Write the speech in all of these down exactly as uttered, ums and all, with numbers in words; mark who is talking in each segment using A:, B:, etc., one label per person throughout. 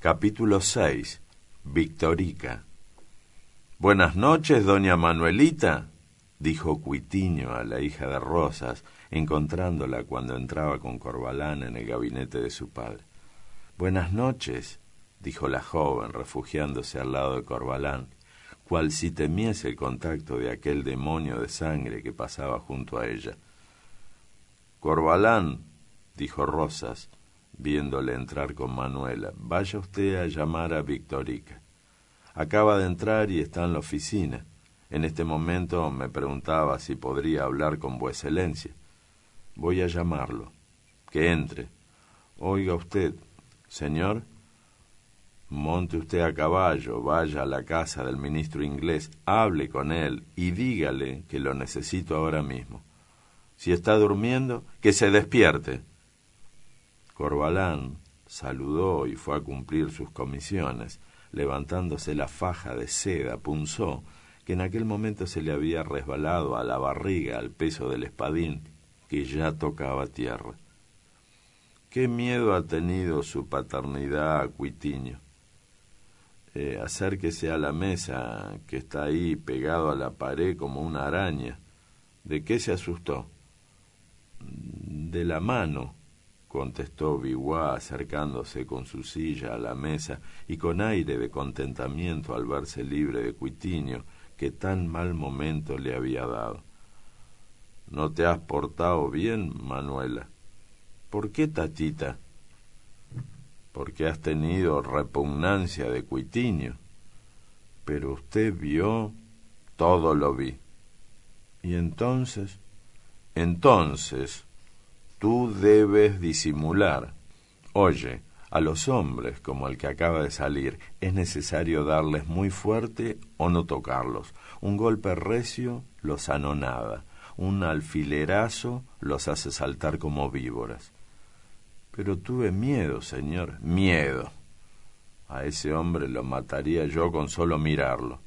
A: Capítulo seis. Victorica. «Buenas noches, doña Manuelita», dijo Cuitiño a la hija de Rosas, encontrándola cuando entraba con Corvalán en el gabinete de su padre. «Buenas noches», dijo la joven, refugiándose al lado de Corvalán, cual si temiese el contacto de aquel demonio de sangre que pasaba junto a ella. «Corvalán», dijo Rosas, viéndole entrar con Manuela, «vaya usted a llamar a Victorica. Acaba de entrar y está en la oficina. En este momento me preguntaba si podría hablar con vuesa excelencia. Voy a llamarlo. Que entre. Oiga usted, señor, monte usted a caballo, vaya a la casa del ministro inglés, hable con él y dígale que lo necesito ahora mismo. Si está durmiendo, que se despierte». Corvalán saludó y fue a cumplir sus comisiones, levantándose la faja de seda punzó, que en aquel momento se le había resbalado a la barriga al peso del espadín, que ya tocaba tierra. ¿Qué miedo ha tenido su paternidad a Cuitiño? Eh, acérquese a la mesa, que está ahí pegado a la pared como una araña. ¿De qué se asustó? De la mano, contestó Viguá, acercándose con su silla a la mesa y con aire de contentamiento al verse libre de Cuitiño, que tan mal momento le había dado. ¿No te has portado bien, Manuela? ¿Por qué, tatita? Porque has tenido repugnancia de Cuitiño. Pero usted vio, todo lo vi. ¿Y entonces? Entonces, tú debes disimular. Oye, a los hombres, como el que acaba de salir, es necesario darles muy fuerte o no tocarlos. Un golpe recio los anonada, un alfilerazo los hace saltar como víboras. Pero tuve miedo, señor, miedo. A ese hombre lo mataría yo con solo mirarlo.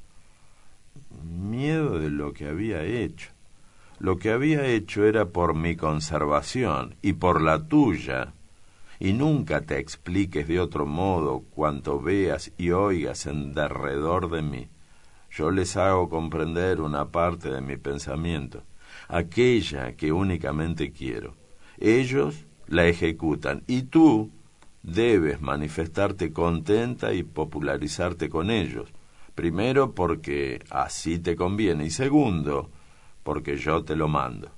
A: Miedo de lo que había hecho. Lo que había hecho era por mi conservación y por la tuya, y nunca te expliques de otro modo cuanto veas y oigas en derredor de mí. Yo les hago comprender una parte de mi pensamiento, aquella que únicamente quiero. Ellos la ejecutan, y tú debes manifestarte contenta y popularizarte con ellos, primero porque así te conviene, y segundo, porque yo te lo mando.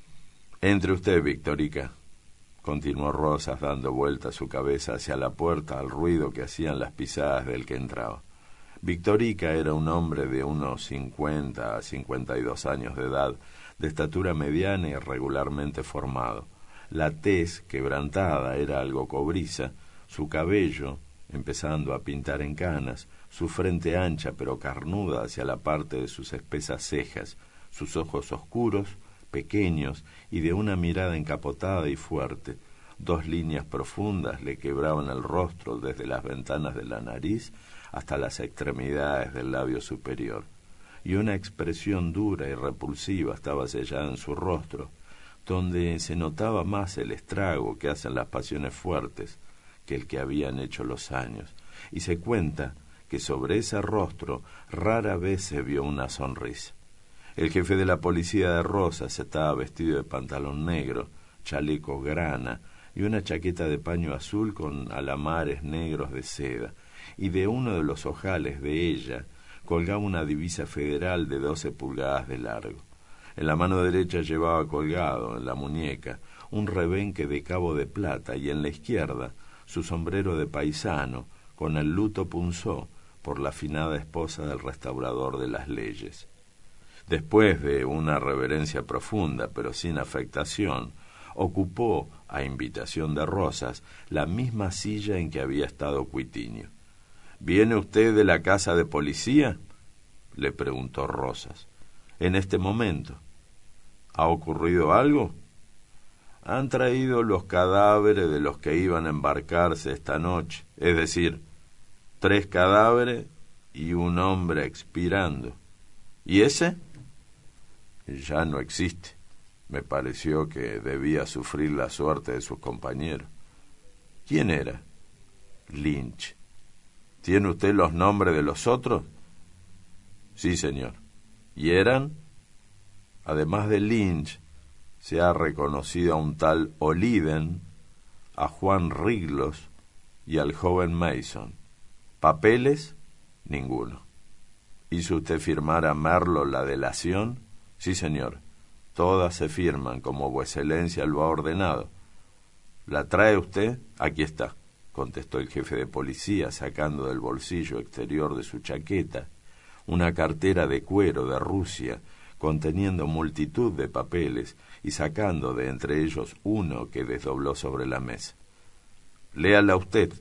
A: Entre usted, Victorica, continuó Rosas dando vuelta su cabeza hacia la puerta al ruido que hacían las pisadas del que entraba. Victorica era un hombre de unos cincuenta a cincuenta y dos años de edad, de estatura mediana y regularmente formado. La tez quebrantada era algo cobriza, su cabello, empezando a pintar en canas, su frente ancha pero carnuda hacia la parte de sus espesas cejas, sus ojos oscuros, pequeños y de una mirada encapotada y fuerte. Dos líneas profundas le quebraban el rostro desde las ventanas de la nariz hasta las extremidades del labio superior, y una expresión dura y repulsiva estaba sellada en su rostro, donde se notaba más el estrago que hacen las pasiones fuertes que el que habían hecho los años, y se cuenta que sobre ese rostro rara vez se vio una sonrisa. El jefe de la policía de Rosas estaba vestido de pantalón negro, chaleco grana y una chaqueta de paño azul con alamares negros de seda, y de uno de los ojales de ella colgaba una divisa federal de doce pulgadas de largo. En la mano derecha llevaba colgado, en la muñeca, un rebenque de cabo de plata, y en la izquierda su sombrero de paisano, con el luto punzó por la afinada esposa del restaurador de las leyes. Después de una reverencia profunda, pero sin afectación, ocupó, a invitación de Rosas, la misma silla en que había estado Cuitiño. «¿Viene usted de la casa de policía?», le preguntó Rosas. «En este momento». «¿Ha ocurrido algo?». «Han traído los cadáveres de los que iban a embarcarse esta noche, es decir, tres cadáveres y un hombre expirando». «¿Y ese?». «Ya no existe. Me pareció que debía sufrir la suerte de sus compañeros». «¿Quién era?». «Lynch». ¿Tiene usted los nombres de los otros? Sí, señor. ¿Y eran? Además de Lynch, se ha reconocido a un tal O'Liden, a Juan Riglos y al joven Mason. ¿Papeles? Ninguno. ¿Hizo usted firmar a Merlo la delación? Sí, señor. Todas se firman como Vuecencia lo ha ordenado. ¿La trae usted? Aquí está, contestó el jefe de policía, sacando del bolsillo exterior de su chaqueta una cartera de cuero de Rusia conteniendo multitud de papeles y sacando de entre ellos uno que desdobló sobre la mesa. «Léala usted»,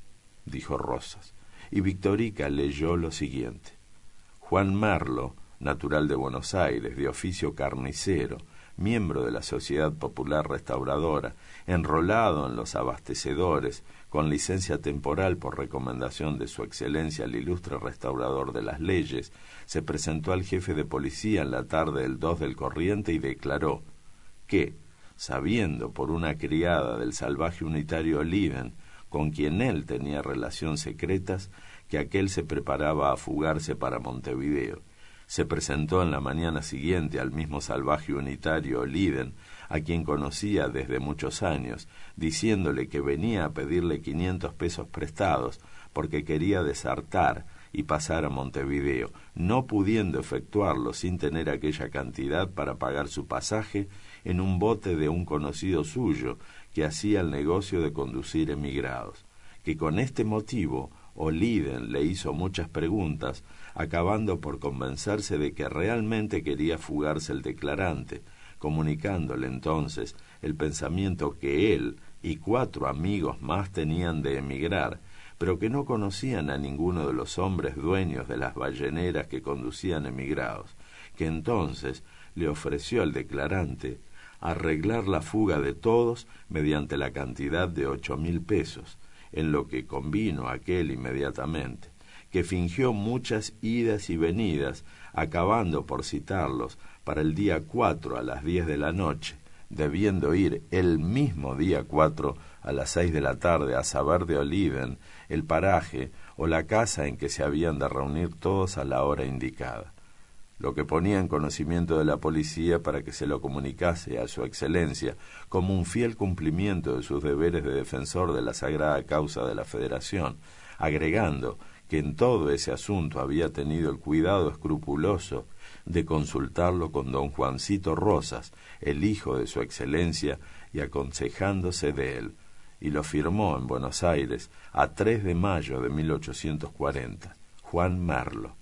A: dijo Rosas, y Victorica leyó lo siguiente. Juan Merlo, natural de Buenos Aires, de oficio carnicero, miembro de la Sociedad Popular Restauradora, enrolado en los abastecedores, con licencia temporal por recomendación de su excelencia el ilustre restaurador de las leyes, se presentó al jefe de policía en la tarde del dos del corriente y declaró que, sabiendo por una criada del salvaje unitario O'Liden, con quien él tenía relaciones secretas, que aquél se preparaba a fugarse para Montevideo, se presentó en la mañana siguiente al mismo salvaje unitario O'Liden, a quien conocía desde muchos años, diciéndole que venía a pedirle quinientos pesos prestados porque quería desertar y pasar a Montevideo, no pudiendo efectuarlo sin tener aquella cantidad para pagar su pasaje en un bote de un conocido suyo que hacía el negocio de conducir emigrados, que con este motivo O'Liden le hizo muchas preguntas, acabando por convencerse de que realmente quería fugarse el declarante, comunicándole entonces el pensamiento que él y cuatro amigos más tenían de emigrar, pero que no conocían a ninguno de los hombres dueños de las balleneras que conducían emigrados, que entonces le ofreció al declarante arreglar la fuga de todos mediante la cantidad de ocho mil pesos, en lo que convino aquel inmediatamente, que fingió muchas idas y venidas, acabando por citarlos para el día cuatro a las diez de la noche, debiendo ir el mismo día cuatro a las seis de la tarde a saber de O'Liden el paraje o la casa en que se habían de reunir todos a la hora indicada, lo que ponía en conocimiento de la policía para que se lo comunicase a su excelencia como un fiel cumplimiento de sus deberes de defensor de la sagrada causa de la Federación, agregando que en todo ese asunto había tenido el cuidado escrupuloso de consultarlo con don Juancito Rosas, el hijo de su excelencia, y aconsejándose de él, y lo firmó en Buenos Aires a tres de mayo de mil ochocientos cuarenta, Juan Merlo.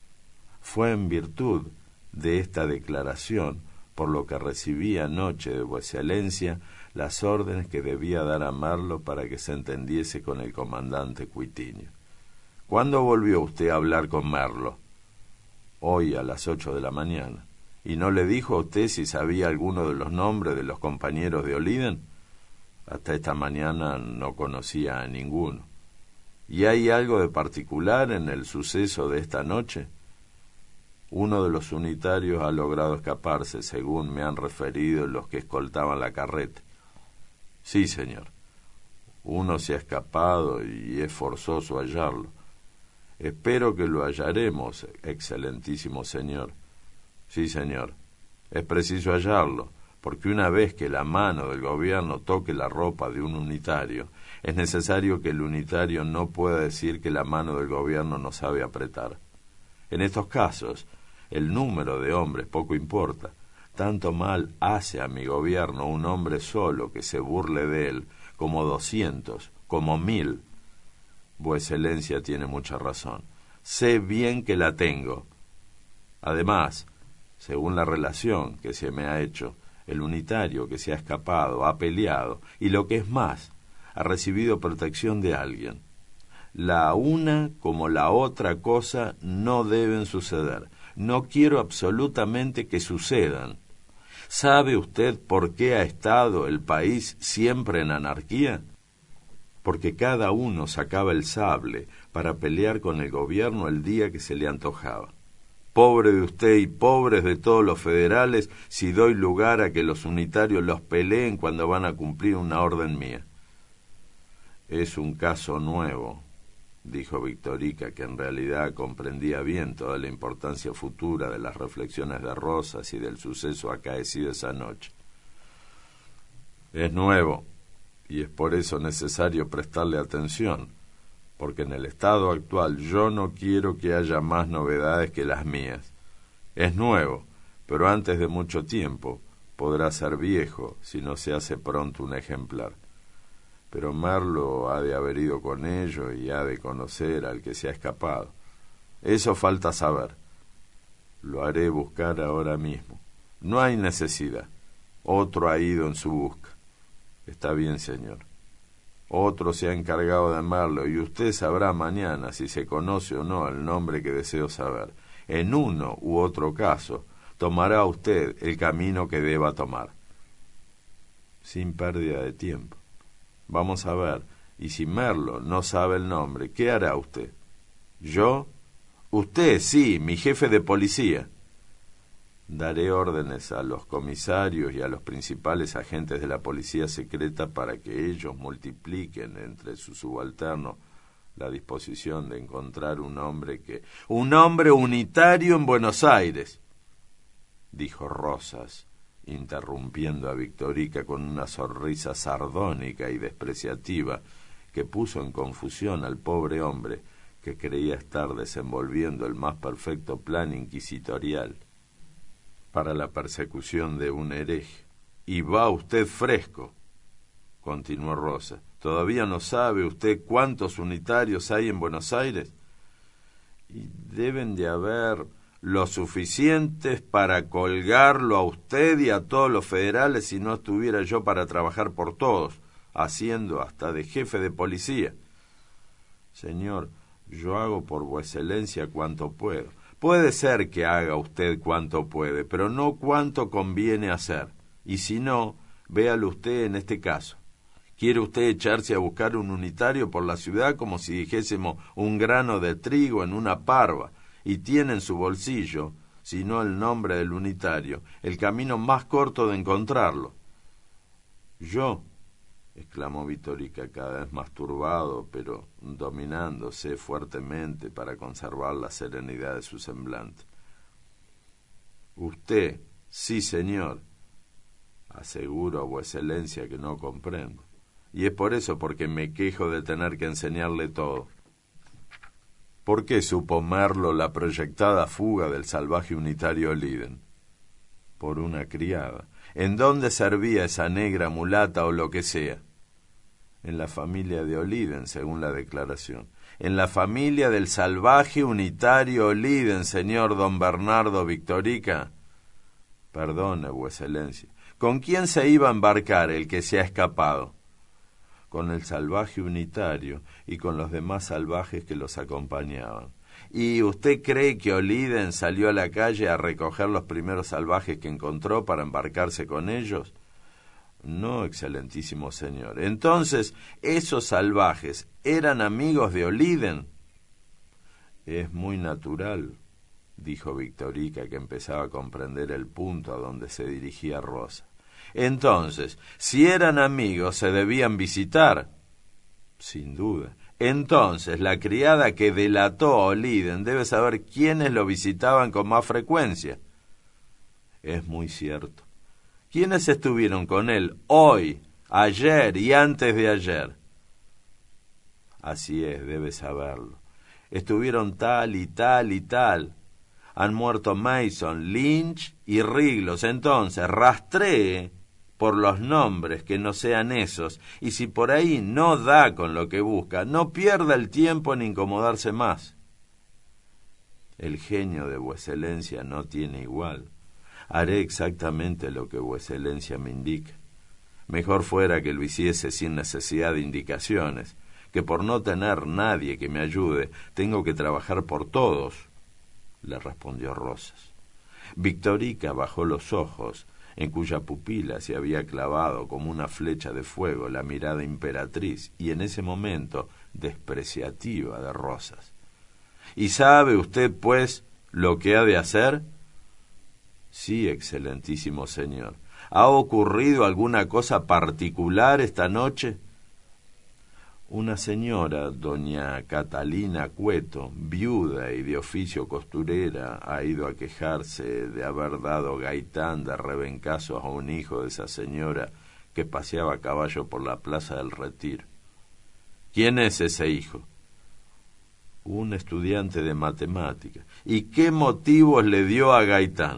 A: Fue en virtud de esta declaración por lo que recibí anoche de Vuecencia las órdenes que debía dar a Merlo para que se entendiese con el comandante Cuitiño. ¿Cuándo volvió usted a hablar con Merlo? Hoy a las ocho de la mañana. ¿Y no le dijo a usted si sabía alguno de los nombres de los compañeros de O'Liden? Hasta esta mañana no conocía a ninguno. ¿Y hay algo de particular en el suceso de esta noche? Uno de los unitarios ha logrado escaparse, según me han referido los que escoltaban la carreta. Sí, señor. Uno se ha escapado y es forzoso hallarlo. Espero que lo hallaremos, excelentísimo señor. Sí, señor. Es preciso hallarlo, porque una vez que la mano del gobierno toque la ropa de un unitario, es necesario que el unitario no pueda decir que la mano del gobierno no sabe apretar. En estos casos, el número de hombres poco importa. Tanto mal hace a mi gobierno un hombre solo que se burle de él, como doscientos, como mil. Vuecencia tiene mucha razón. Sé bien que la tengo. Además, según la relación que se me ha hecho, el unitario que se ha escapado ha peleado y, lo que es más, ha recibido protección de alguien. La una como la otra cosa no deben suceder. No quiero absolutamente que sucedan. ¿Sabe usted por qué ha estado el país siempre en anarquía? Porque cada uno sacaba el sable para pelear con el gobierno el día que se le antojaba. Pobre de usted y pobres de todos los federales si doy lugar a que los unitarios los peleen cuando van a cumplir una orden mía. Es un caso nuevo, dijo Victorica, que en realidad comprendía bien toda la importancia futura de las reflexiones de Rosas y del suceso acaecido esa noche. Es nuevo, y es por eso necesario prestarle atención, porque en el estado actual yo no quiero que haya más novedades que las mías. Es nuevo, pero antes de mucho tiempo podrá ser viejo si no se hace pronto un ejemplar. Pero Merlo ha de haber ido con ellos y ha de conocer al que se ha escapado. Eso falta saber. Lo haré buscar ahora mismo. No hay necesidad. Otro ha ido en su busca. Está bien, señor. Otro se ha encargado de Merlo y usted sabrá mañana si se conoce o no el nombre que deseo saber. En uno u otro caso, tomará usted el camino que deba tomar. Sin pérdida de tiempo. Vamos a ver, y si Merlo no sabe el nombre, ¿qué hará usted? ¿Yo? Usted, sí, mi jefe de policía. Daré órdenes a los comisarios y a los principales agentes de la policía secreta para que ellos multipliquen entre sus subalternos la disposición de encontrar un hombre que... ¡Un hombre unitario en Buenos Aires!, dijo Rosas, interrumpiendo a Victorica con una sonrisa sardónica y despreciativa que puso en confusión al pobre hombre que creía estar desenvolviendo el más perfecto plan inquisitorial para la persecución de un hereje. Y va usted fresco, continuó Rosa. ¿Todavía no sabe usted cuántos unitarios hay en Buenos Aires? Y deben de haber lo suficientes para colgarlo a usted y a todos los federales si no estuviera yo para trabajar por todos, haciendo hasta de jefe de policía. Señor, yo hago por vuesa excelencia cuanto puedo. Puede ser que haga usted cuanto puede, pero no cuanto conviene hacer. Y si no, véalo usted en este caso. ¿Quiere usted echarse a buscar un unitario por la ciudad como si dijésemos un grano de trigo en una parva, y tiene en su bolsillo, si no el nombre del unitario, el camino más corto de encontrarlo? Yo, exclamó Victorica cada vez más turbado, pero dominándose fuertemente para conservar la serenidad de su semblante. Usted, sí, señor. Aseguro a vuesa excelencia que no comprendo. Y es por eso porque me quejo de tener que enseñarle todo. ¿Por qué supo Merlo la proyectada fuga del salvaje unitario Liden? Por una criada. ¿En dónde servía esa negra mulata o lo que sea? En la familia de Oliden, según la declaración. En la familia del salvaje unitario Oliden, señor don Bernardo Victorica. Perdone, vuesa excelencia. ¿Con quién se iba a embarcar el que se ha escapado? Con el salvaje unitario y con los demás salvajes que los acompañaban. ¿Y usted cree que Oliden salió a la calle a recoger los primeros salvajes que encontró para embarcarse con ellos? No, excelentísimo señor. Entonces, ¿esos salvajes eran amigos de Oliden? Es muy natural, dijo Victorica, que empezaba a comprender el punto a donde se dirigía Rosa. Entonces, si eran amigos, se debían visitar. Sin duda. Entonces, la criada que delató a Oliden debe saber quiénes lo visitaban con más frecuencia. Es muy cierto. ¿Quiénes estuvieron con él hoy, ayer y antes de ayer? Así es, debe saberlo. Estuvieron tal y tal y tal. Han muerto Mason, Lynch y Riglos. Entonces, rastree por los nombres que no sean esos, y si por ahí no da con lo que busca, no pierda el tiempo en incomodarse más. El genio de vuesa excelencia no tiene igual. Haré exactamente lo que vuesa excelencia me indica. Mejor fuera que lo hiciese sin necesidad de indicaciones, que por no tener nadie que me ayude, tengo que trabajar por todos, le respondió Rosas. Victorica bajó los ojos, en cuya pupila se había clavado como una flecha de fuego la mirada imperatriz y en ese momento despreciativa de Rosas. ¿Y sabe usted, pues, lo que ha de hacer? Sí, excelentísimo señor. ¿Ha ocurrido alguna cosa particular esta noche? Una señora, doña Catalina Cueto, viuda y de oficio costurera, ha ido a quejarse de haber dado gaitán de rebencazos a un hijo de esa señora que paseaba a caballo por la Plaza del Retiro. ¿Quién es ese hijo? Un estudiante de matemáticas. ¿Y qué motivos le dio a Gaitán?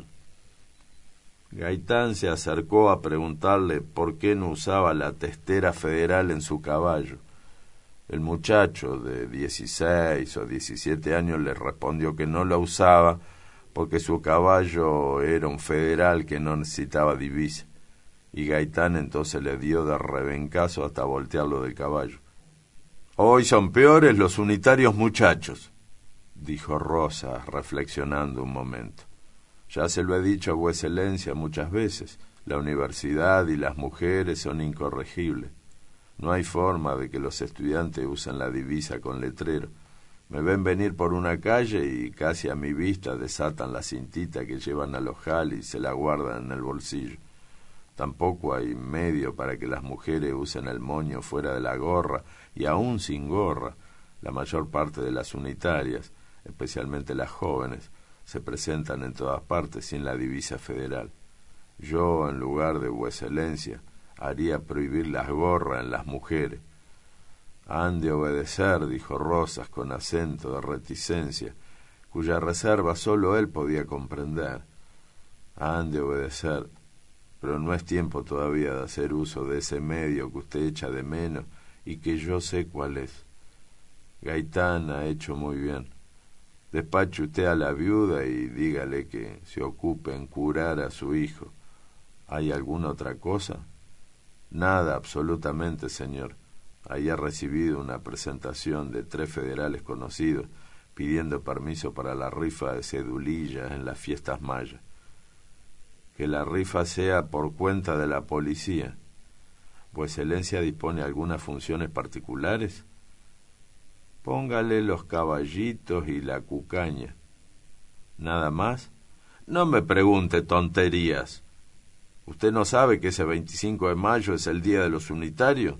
A: Gaitán se acercó a preguntarle por qué no usaba la testera federal en su caballo. El muchacho de dieciséis o diecisiete años le respondió que no la usaba porque su caballo era un federal que no necesitaba divisa. Y Gaitán entonces le dio de rebencazo hasta voltearlo del caballo. «Hoy son peores los unitarios muchachos», dijo Rosas, reflexionando un momento. «Ya se lo he dicho a vuesa excelencia muchas veces, la universidad y las mujeres son incorregibles. No hay forma de que los estudiantes usen la divisa con letrero. Me ven venir por una calle y casi a mi vista desatan la cintita que llevan al ojal y se la guardan en el bolsillo. Tampoco hay medio para que las mujeres usen el moño fuera de la gorra, y aún sin gorra. La mayor parte de las unitarias, especialmente las jóvenes, se presentan en todas partes sin la divisa federal. Yo, en lugar de vuesa excelencia, haría prohibir las gorras en las mujeres». «Han de obedecer», dijo Rosas con acento de reticencia, cuya reserva sólo él podía comprender. «Han de obedecer, pero no es tiempo todavía de hacer uso de ese medio que usted echa de menos y que yo sé cuál es. Gaitán ha hecho muy bien. Despache usted a la viuda y dígale que se ocupe en curar a su hijo. ¿Hay alguna otra cosa?» «Nada, absolutamente, señor. Ahí ha recibido una presentación de tres federales conocidos pidiendo permiso para la rifa de cedulillas en las fiestas mayas». «Que la rifa sea por cuenta de la policía. ¿Vuesa excelencia dispone de algunas funciones particulares?» «Póngale los caballitos y la cucaña». «¿Nada más?» «No me pregunte tonterías. ¿Usted no sabe que ese veinticinco de mayo es el día de los unitarios?»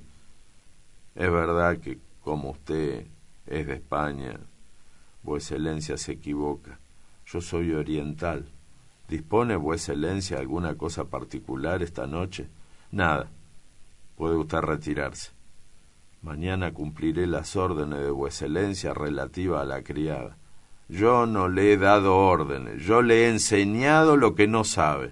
A: «Es verdad que, como usted es de España, vuesa excelencia se equivoca. Yo soy oriental. ¿Dispone vuesa excelencia alguna cosa particular esta noche?» «Nada. Puede usted retirarse. Mañana cumpliré las órdenes de vuesa excelencia relativa a la criada. Yo no le he dado órdenes, yo le he enseñado lo que no sabe.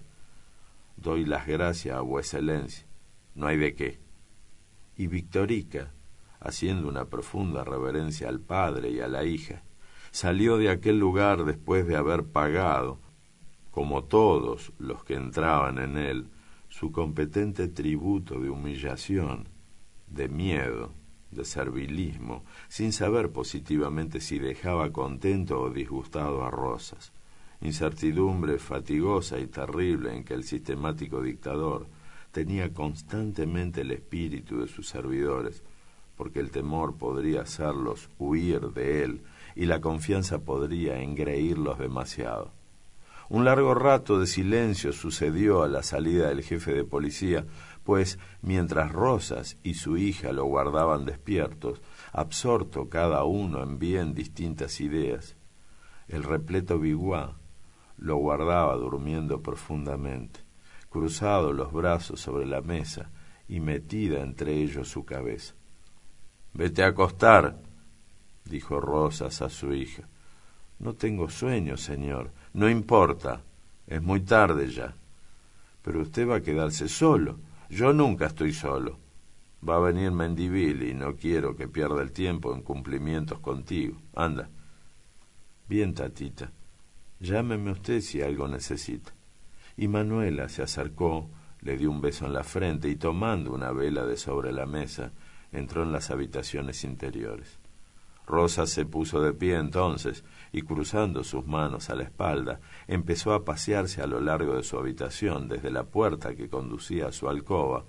A: Doy las gracias a vuesa excelencia. No hay de qué». Y Victorica, haciendo una profunda reverencia al padre y a la hija, salió de aquel lugar después de haber pagado, como todos los que entraban en él, su competente tributo de humillación, de miedo, de servilismo, sin saber positivamente si dejaba contento o disgustado a Rosas. Incertidumbre fatigosa y terrible en que el sistemático dictador tenía constantemente el espíritu de sus servidores, porque el temor podría hacerlos huir de él y la confianza podría engreírlos demasiado. Un largo rato de silencio sucedió a la salida del jefe de policía, pues mientras Rosas y su hija lo guardaban despiertos, absorto cada uno en bien distintas ideas, el repleto Biguá lo guardaba durmiendo profundamente, cruzados los brazos sobre la mesa y metida entre ellos su cabeza. «Vete a acostar», dijo Rosas a su hija. «No tengo sueño, señor». «No importa, es muy tarde ya». «Pero usted va a quedarse solo». «Yo nunca estoy solo. Va a venir Mendivil y no quiero que pierda el tiempo en cumplimientos contigo. Anda». «Bien, tatita. Llámeme usted si algo necesita». Y Manuela se acercó, le dio un beso en la frente y tomando una vela de sobre la mesa, entró en las habitaciones interiores. Rosa se puso de pie entonces y, cruzando sus manos a la espalda, empezó a pasearse a lo largo de su habitación, desde la puerta que conducía a su alcoba,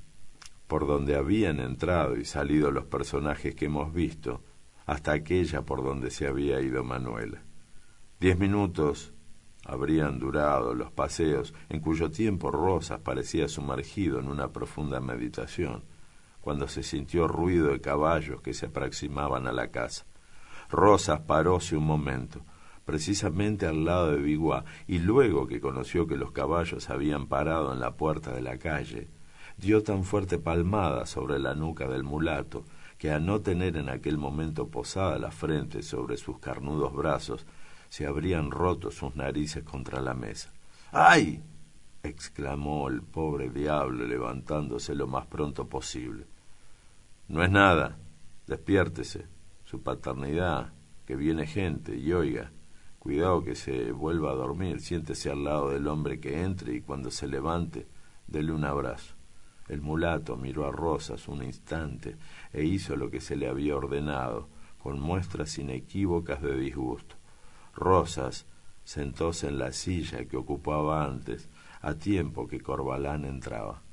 A: por donde habían entrado y salido los personajes que hemos visto, hasta aquella por donde se había ido Manuela. Diez minutos habrían durado los paseos, en cuyo tiempo Rosas parecía sumergido en una profunda meditación, cuando se sintió ruido de caballos que se aproximaban a la casa. Rosas paróse un momento, precisamente al lado de Biguá, y luego que conoció que los caballos habían parado en la puerta de la calle, dio tan fuerte palmada sobre la nuca del mulato que, a no tener en aquel momento posada la frente sobre sus carnudos brazos, se habrían roto sus narices contra la mesa. ¡Ay!, exclamó el pobre diablo, levantándose lo más pronto posible. No es nada, despiértese, su paternidad, que viene gente, y oiga, cuidado que se vuelva a dormir, siéntese al lado del hombre que entre y cuando se levante, dele un abrazo. El mulato miró a Rosas un instante e hizo lo que se le había ordenado, con muestras inequívocas de disgusto. Rosas sentóse en la silla que ocupaba antes, a tiempo que Corvalán entraba.